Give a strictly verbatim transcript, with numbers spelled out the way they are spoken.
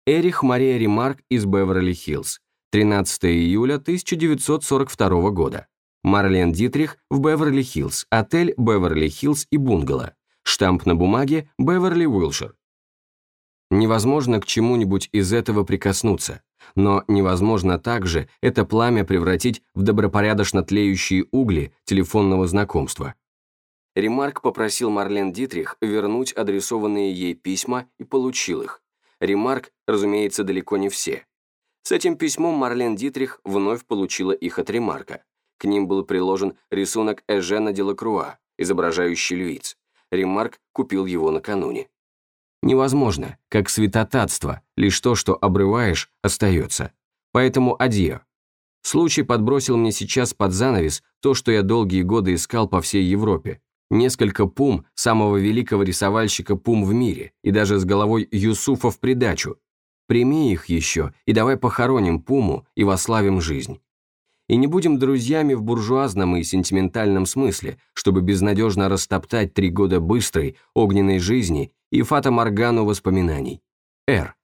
Эрих Мария Ремарк из Беверли-Хиллз, тринадцатого июля тысяча девятьсот сорок второго года. Марлен Дитрих в Беверли-Хиллз, отель Беверли-Хиллз и бунгало. Штамп на бумаге Беверли, Уилшир. Невозможно к чему-нибудь из этого прикоснуться, но невозможно также это пламя превратить в добропорядочно тлеющие угли телефонного знакомства. Ремарк попросил Марлен Дитрих вернуть адресованные ей письма и получил их. Ремарк, разумеется, далеко не все. С этим письмом Марлен Дитрих вновь получила их от Ремарка. К ним был приложен рисунок Эжена Делакруа, изображающий львиц. Ремарк купил его накануне. Невозможно, как святотатство, лишь то, что обрываешь, остается. Поэтому адьё. Случай подбросил мне сейчас под занавес то, что я долгие годы искал по всей Европе. Несколько пум самого великого рисовальщика пум в мире, и даже с головой Юсуфа в придачу. Прими их еще, и давай похороним пуму и вославим жизнь. И не будем друзьями в буржуазном и сентиментальном смысле, чтобы безнадежно растоптать три года быстрой, огненной жизни и фата-моргану воспоминаний. Р.